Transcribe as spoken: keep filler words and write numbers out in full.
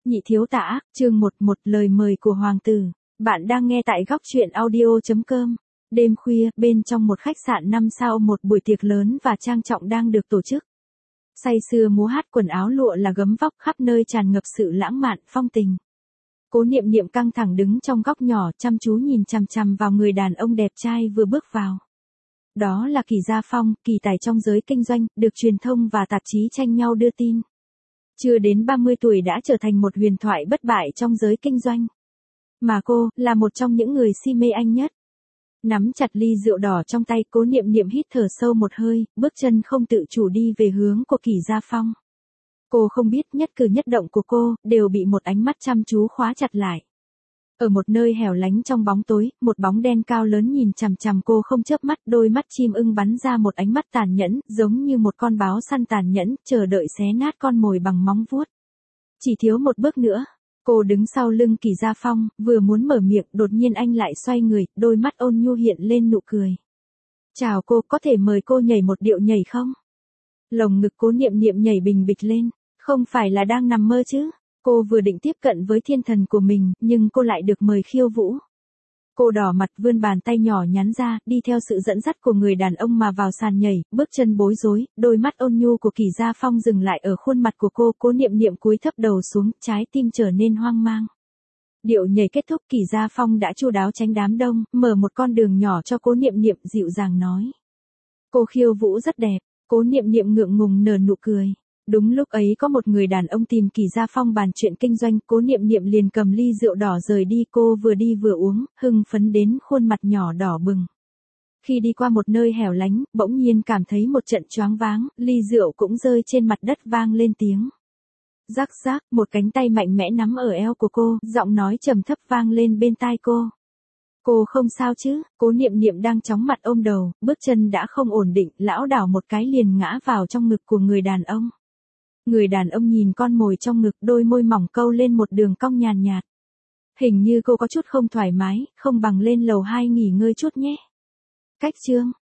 Nhị thiếu tả, chương một một lời mời của hoàng tử. Bạn đang nghe tại góc truyện audio.com. Đêm khuya, bên trong một khách sạn năm sao một buổi tiệc lớn và trang trọng đang được tổ chức. Say sưa múa hát quần áo lụa là gấm vóc khắp nơi tràn ngập sự lãng mạn, phong tình. Cố Niệm Niệm căng thẳng đứng trong góc nhỏ chăm chú nhìn chằm chằm vào người đàn ông đẹp trai vừa bước vào. Đó là Kỳ Gia Phong, kỳ tài trong giới kinh doanh, được truyền thông và tạp chí tranh nhau đưa tin. Chưa đến ba mươi tuổi đã trở thành một huyền thoại bất bại trong giới kinh doanh. Mà cô, là một trong những người si mê anh nhất. Nắm chặt ly rượu đỏ trong tay, Cố Niệm Niệm hít thở sâu một hơi, bước chân không tự chủ đi về hướng của Kỳ Gia Phong. Cô không biết nhất cử nhất động của cô, đều bị một ánh mắt chăm chú khóa chặt lại. Ở một nơi hẻo lánh trong bóng tối, một bóng đen cao lớn nhìn chằm chằm cô không chớp mắt, đôi mắt chim ưng bắn ra một ánh mắt tàn nhẫn, giống như một con báo săn tàn nhẫn, chờ đợi xé nát con mồi bằng móng vuốt. Chỉ thiếu một bước nữa. Cô đứng sau lưng Kỳ Gia Phong, vừa muốn mở miệng, đột nhiên anh lại xoay người, đôi mắt ôn nhu hiện lên nụ cười. Chào cô, có thể mời cô nhảy một điệu nhảy không? Lồng ngực Cố Niệm Niệm nhảy bình bịch lên, không phải là đang nằm mơ chứ? Cô vừa định tiếp cận với thiên thần của mình, nhưng cô lại được mời khiêu vũ. Cô đỏ mặt vươn bàn tay nhỏ nhắn ra, đi theo sự dẫn dắt của người đàn ông mà vào sàn nhảy, bước chân bối rối, đôi mắt ôn nhu của Kỳ Gia Phong dừng lại ở khuôn mặt của cô, Cố Niệm Niệm cúi thấp đầu xuống, trái tim trở nên hoang mang. Điệu nhảy kết thúc, Kỳ Gia Phong đã chu đáo tránh đám đông, mở một con đường nhỏ cho Cố Niệm Niệm, dịu dàng nói. Cô khiêu vũ rất đẹp. Cố Niệm Niệm ngượng ngùng nở nụ cười. Đúng lúc ấy có một người đàn ông tìm Kỳ Gia Phong bàn chuyện kinh doanh, Cố Niệm Niệm liền cầm ly rượu đỏ rời đi, cô vừa đi vừa uống, hưng phấn đến khuôn mặt nhỏ đỏ bừng. Khi đi qua một nơi hẻo lánh, bỗng nhiên cảm thấy một trận choáng váng, ly rượu cũng rơi trên mặt đất vang lên tiếng. Rắc rắc, một cánh tay mạnh mẽ nắm ở eo của cô, giọng nói trầm thấp vang lên bên tai cô. Cô không sao chứ? Cố Niệm Niệm đang chóng mặt ôm đầu, bước chân đã không ổn định, lảo đảo một cái liền ngã vào trong ngực của người đàn ông. Người đàn ông nhìn con mồi trong ngực, đôi môi mỏng câu lên một đường cong nhàn nhạt. Hình như cô có chút không thoải mái, không bằng lên lầu hai nghỉ ngơi chút nhé. Cách chương.